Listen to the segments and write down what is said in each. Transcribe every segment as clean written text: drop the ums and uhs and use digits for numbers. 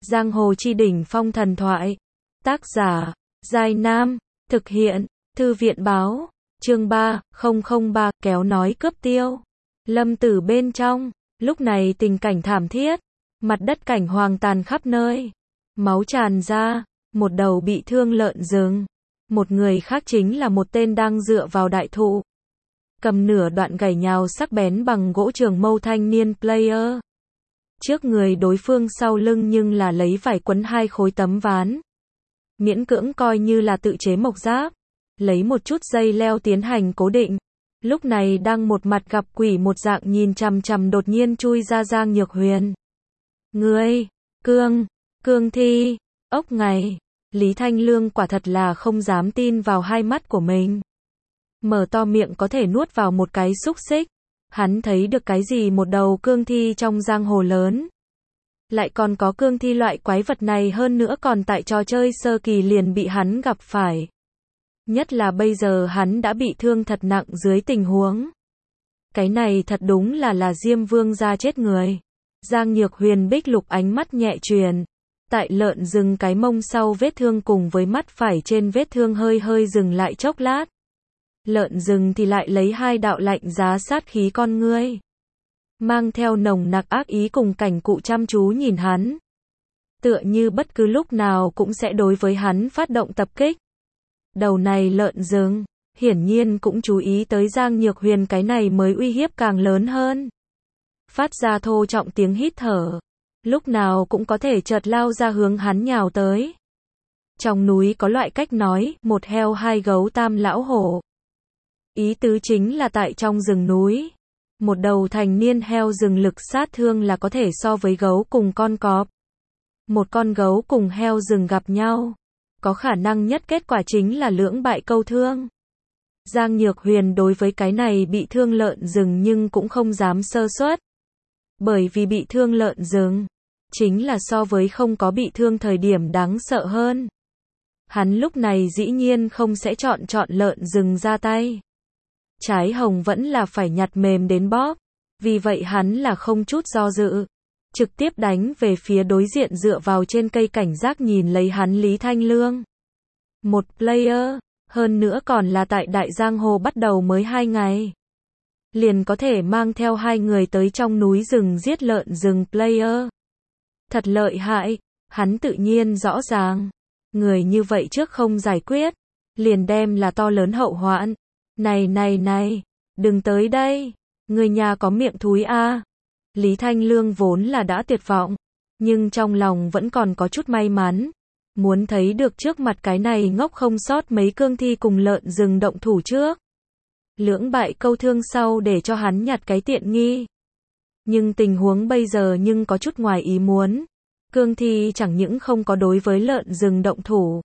Giang hồ chi đỉnh phong thần thoại. Tác giả, Giai Nam. Thực hiện, Thư viện báo. Chương 3003, kéo nói cướp tiêu. Lâm Tử bên trong, lúc này tình cảnh thảm thiết. Mặt đất cảnh hoàng tàn khắp nơi. Máu tràn ra, một đầu bị thương lợn rừng. Một người khác chính là một tên đang dựa vào đại thụ. Cầm nửa đoạn gậy nhào sắc bén bằng gỗ trường mâu thanh niên player. Trước người đối phương sau lưng nhưng là lấy vải quấn hai khối tấm ván. Miễn cưỡng coi như là tự chế mộc giáp. Lấy một chút dây leo tiến hành cố định. Lúc này đang một mặt gặp quỷ một dạng nhìn chằm chằm đột nhiên chui ra Giang Nhược Huyền. Ngươi, cương thi, ốc ngày. Lý Thanh Lương quả thật là không dám tin vào hai mắt của mình. Mở to miệng có thể nuốt vào một cái xúc xích. Hắn thấy được cái gì một đầu cương thi trong giang hồ lớn. Lại còn có cương thi loại quái vật này hơn nữa còn tại trò chơi sơ kỳ liền bị hắn gặp phải. Nhất là bây giờ hắn đã bị thương thật nặng dưới tình huống. Cái này thật đúng là Diêm Vương gia chết người. Giang Nhược Huyền bích lục ánh mắt nhẹ truyền. Tại lợn rừng cái mông sau vết thương cùng với mắt phải trên vết thương hơi dừng lại chốc lát. Lợn rừng thì lại lấy hai đạo lạnh giá sát khí con ngươi. Mang theo nồng nặc ác ý cùng cảnh cụ chăm chú nhìn hắn. Tựa như bất cứ lúc nào cũng sẽ đối với hắn phát động tập kích. Đầu này lợn rừng, hiển nhiên cũng chú ý tới Giang Nhược Huyền cái này mới uy hiếp càng lớn hơn. Phát ra thô trọng tiếng hít thở. Lúc nào cũng có thể chợt lao ra hướng hắn nhào tới. Trong núi có loại cách nói, một heo hai gấu tam lão hổ. Ý tứ chính là tại trong rừng núi. Một đầu thành niên heo rừng lực sát thương là có thể so với gấu cùng con cọp. Một con gấu cùng heo rừng gặp nhau. Có khả năng nhất kết quả chính là lưỡng bại câu thương. Giang Nhược Huyền đối với cái này bị thương lợn rừng nhưng cũng không dám sơ suất. Bởi vì bị thương lợn rừng, chính là so với không có bị thương thời điểm đáng sợ hơn. Hắn lúc này dĩ nhiên không sẽ chọn lợn rừng ra tay. Trái hồng vẫn là phải nhặt mềm đến bóp. Vì vậy hắn là không chút do dự. Trực tiếp đánh về phía đối diện dựa vào trên cây cảnh giác nhìn lấy hắn Lý Thanh Lương. Một player, hơn nữa còn là tại Đại Giang Hồ bắt đầu mới 2 ngày. Liền có thể mang theo hai người tới trong núi rừng giết lợn rừng player. Thật lợi hại, hắn tự nhiên rõ ràng. Người như vậy trước không giải quyết, liền đem là to lớn hậu hoạn. Này, đừng tới đây, người nhà có miệng thúi a. Lý Thanh Lương vốn là đã tuyệt vọng, nhưng trong lòng vẫn còn có chút may mắn. Muốn thấy được trước mặt cái này ngốc không sót mấy cương thi cùng lợn rừng động thủ trước. Lưỡng bại câu thương sau để cho hắn nhặt cái tiện nghi. Nhưng tình huống bây giờ nhưng có chút ngoài ý muốn. Cương thi chẳng những không có đối với lợn rừng động thủ.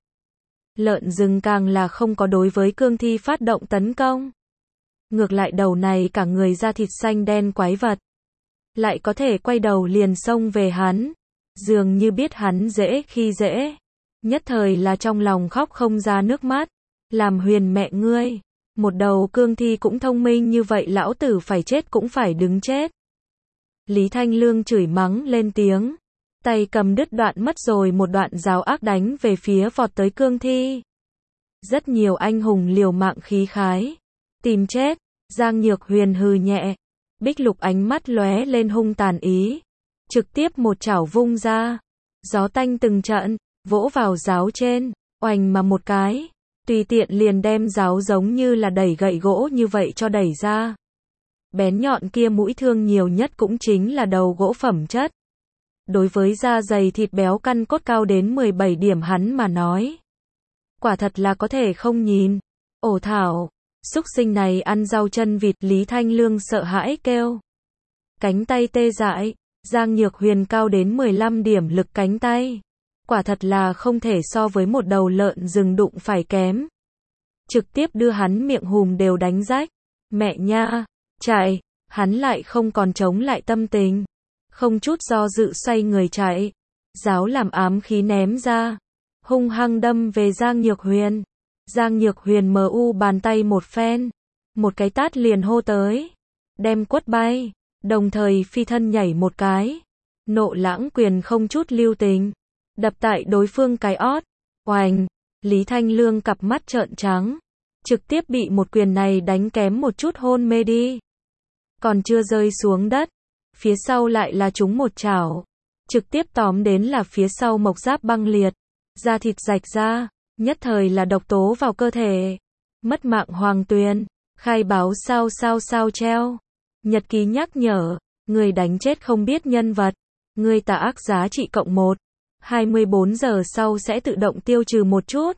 Lợn rừng càng là không có đối với cương thi phát động tấn công. Ngược lại đầu này cả người da thịt xanh đen quái vật. Lại có thể quay đầu liền xông về hắn. Dường như biết hắn dễ khi dễ. Nhất thời là trong lòng khóc không ra nước mắt. Làm Huyền mẹ ngươi. Một đầu cương thi cũng thông minh như vậy lão tử phải chết cũng phải đứng chết. Lý Thanh Lương chửi mắng lên tiếng. Tay cầm đứt đoạn mất rồi một đoạn giáo ác đánh về phía vọt tới cương thi. Rất nhiều anh hùng liều mạng khí khái. Tìm chết. Giang Nhược Huyền hừ nhẹ. Bích lục ánh mắt lóe lên hung tàn ý. Trực tiếp một chảo vung ra. Gió tanh từng trận. Vỗ vào giáo trên. Oành mà một cái. Tùy tiện liền đem giáo giống như là đẩy gậy gỗ như vậy cho đẩy ra. Bén nhọn kia mũi thương nhiều nhất cũng chính là đầu gỗ phẩm chất. Đối với da dày thịt béo căn cốt cao đến 17 điểm hắn mà nói. Quả thật là có thể không nhìn. Ổ thảo, xúc sinh này ăn rau chân vịt. Lý Thanh Lương sợ hãi kêu. Cánh tay tê dại, Giang Nhược Huyền cao đến 15 điểm lực cánh tay. Quả thật là không thể so với một đầu lợn rừng đụng phải kém. Trực tiếp đưa hắn miệng hùm đều đánh rách. Mẹ nha, chạy, hắn lại không còn chống lại tâm tình. Không chút do dự xoay người chạy. Giáo làm ám khí ném ra. Hung hăng đâm về Giang Nhược Huyền. Giang Nhược Huyền bàn tay một phen. Một cái tát liền hô tới. Đem quất bay. Đồng thời phi thân nhảy một cái. Nộ lãng quyền không chút lưu tình. đập tại đối phương cái ót. Oành, Lý Thanh Lương cặp mắt trợn trắng, trực tiếp bị một quyền này đánh kém một chút hôn mê đi. Còn chưa rơi xuống đất, phía sau lại là trúng một chảo, trực tiếp tóm đến là phía sau mộc giáp băng liệt, da thịt rạch ra, nhất thời là độc tố vào cơ thể. Mất mạng Hoàng Tuyền, khai báo sao treo. Nhật ký nhắc nhở, người đánh chết không biết nhân vật, người tà ác giá trị cộng 1, 24 giờ sau sẽ tự động tiêu trừ một chút.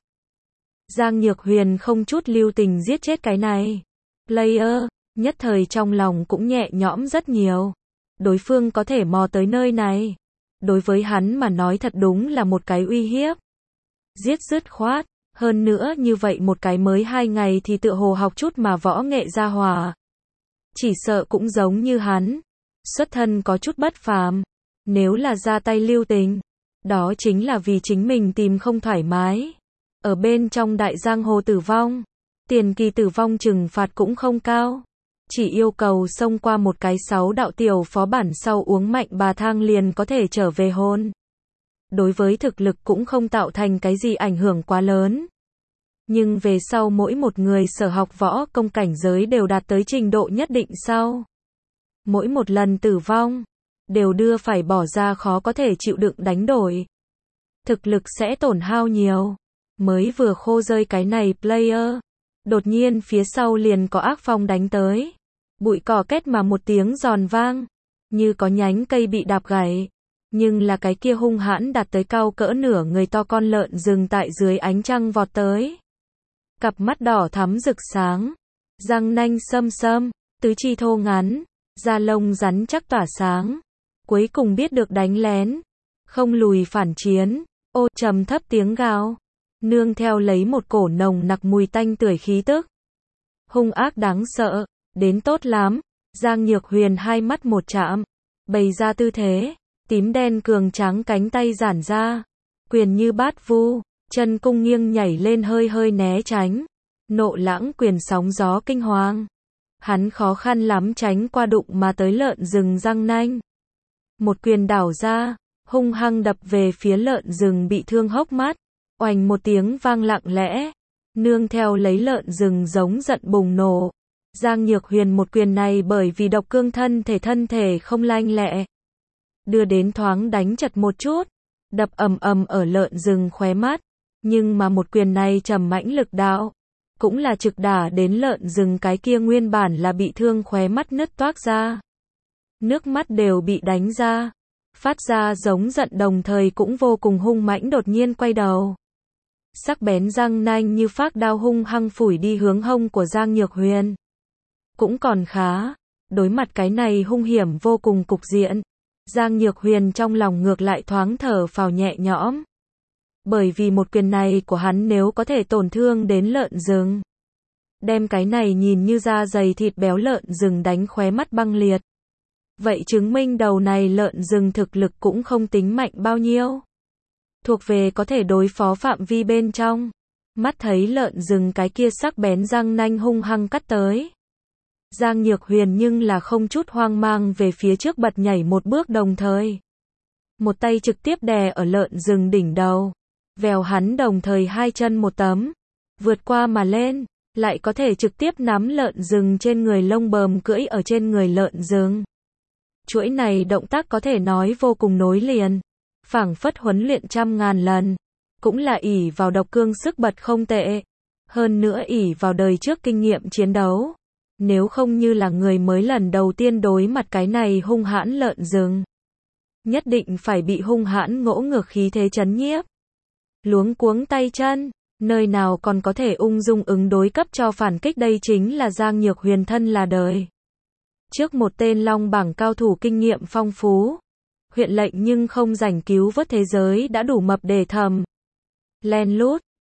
Giang Nhược Huyền không chút lưu tình giết chết cái này. Player, nhất thời trong lòng cũng nhẹ nhõm rất nhiều. Đối phương có thể mò tới nơi này. Đối với hắn mà nói thật đúng là một cái uy hiếp. Giết dứt khoát, hơn nữa như vậy một cái mới 2 ngày thì tựa hồ học chút mà võ nghệ ra hòa. Chỉ sợ cũng giống như hắn. Xuất thân có chút bất phàm. Nếu là ra tay lưu tình, đó chính là vì chính mình tìm không thoải mái. Ở bên trong đại giang hồ tử vong, tiền kỳ tử vong trừng phạt cũng không cao. Chỉ yêu cầu xông qua một cái 6 đạo tiểu phó bản sau uống mạnh bà thang liền có thể trở về hồn. Đối với thực lực cũng không tạo thành cái gì ảnh hưởng quá lớn. Nhưng về sau mỗi một người sở học võ công cảnh giới đều đạt tới trình độ nhất định sau. Mỗi một lần tử vong, đều đưa phải bỏ ra khó có thể chịu đựng đánh đổi. Thực lực sẽ tổn hao nhiều. Mới vừa khô rơi cái này player. Đột nhiên phía sau liền có ác phong đánh tới. Bụi cỏ két mà một tiếng giòn vang. Như có nhánh cây bị đạp gãy. Nhưng là cái kia hung hãn đạt tới cao cỡ nửa người to con lợn rừng tại dưới ánh trăng vọt tới. Cặp mắt đỏ thắm rực sáng. Răng nanh sâm sâm, tứ chi thô ngắn. Da lông rắn chắc tỏa sáng. Cuối cùng biết được đánh lén. Không lùi phản chiến. Ô trầm thấp tiếng gào. Nương theo lấy một cổ nồng nặc mùi tanh tưởi khí tức. Hung ác đáng sợ. Đến tốt lắm. Giang Nhược Huyền hai mắt một chạm. Bày ra tư thế. Tím đen cường tráng cánh tay giản ra. Quyền như bát vu. Chân cung nghiêng nhảy lên hơi hơi né tránh. Nộ lãng quyền sóng gió kinh hoàng. Hắn khó khăn lắm tránh qua đụng mà tới lợn rừng răng nanh. Một quyền đảo ra. Hung hăng đập về phía lợn rừng bị thương hốc mắt. Oành một tiếng vang lặng lẽ. Nương theo lấy lợn rừng giống giận bùng nổ. Giang Nhược Huyền một quyền này bởi vì độc cương thân thể không lanh lẹ. Đưa đến thoáng đánh chật một chút. Đập ầm ầm ở lợn rừng khóe mắt. Nhưng mà một quyền này trầm mãnh lực đạo. Cũng là trực đả đến lợn rừng cái kia nguyên bản là bị thương khóe mắt nứt toác ra. Nước mắt đều bị đánh ra. Phát ra giống giận đồng thời cũng vô cùng hung mãnh đột nhiên quay đầu. Sắc bén răng nanh như phác đao hung hăng phủi đi hướng hông của Giang Nhược Huyền. Cũng còn khá. Đối mặt cái này hung hiểm vô cùng cục diện. Giang Nhược Huyền trong lòng ngược lại thoáng thở phào nhẹ nhõm. Bởi vì một quyền này của hắn nếu có thể tổn thương đến lợn rừng. Đem cái này nhìn như da dày thịt béo lợn rừng đánh khóe mắt băng liệt. Vậy chứng minh đầu này lợn rừng thực lực cũng không tính mạnh bao nhiêu. Thuộc về có thể đối phó phạm vi bên trong. Mắt thấy lợn rừng cái kia sắc bén răng nanh hung hăng cắt tới. Giang Nhược Huyền nhưng là không chút hoang mang về phía trước bật nhảy một bước đồng thời. Một tay trực tiếp đè ở lợn rừng đỉnh đầu. Vèo hắn đồng thời hai chân một tấm. Vượt qua mà lên. Lại có thể trực tiếp nắm lợn rừng trên người lông bờm cưỡi ở trên người lợn rừng. Chuỗi này động tác có thể nói vô cùng nối liền. Phảng phất huấn luyện trăm ngàn lần. Cũng là ỷ vào độc cương sức bật không tệ. Hơn nữa ỷ vào đời trước kinh nghiệm chiến đấu. Nếu không như là người mới lần đầu tiên đối mặt cái này hung hãn lợn rừng. Nhất định phải bị hung hãn ngỗ ngược khí thế chấn nhiếp. Luống cuống tay chân. Nơi nào còn có thể ung dung ứng đối cấp cho phản kích đây chính là Giang Nhược Huyền thân là đời. Trước một tên long bảng cao thủ kinh nghiệm phong phú. Huyện lệnh nhưng không rảnh cứu vớt thế giới đã đủ mập để thầm. Len lút,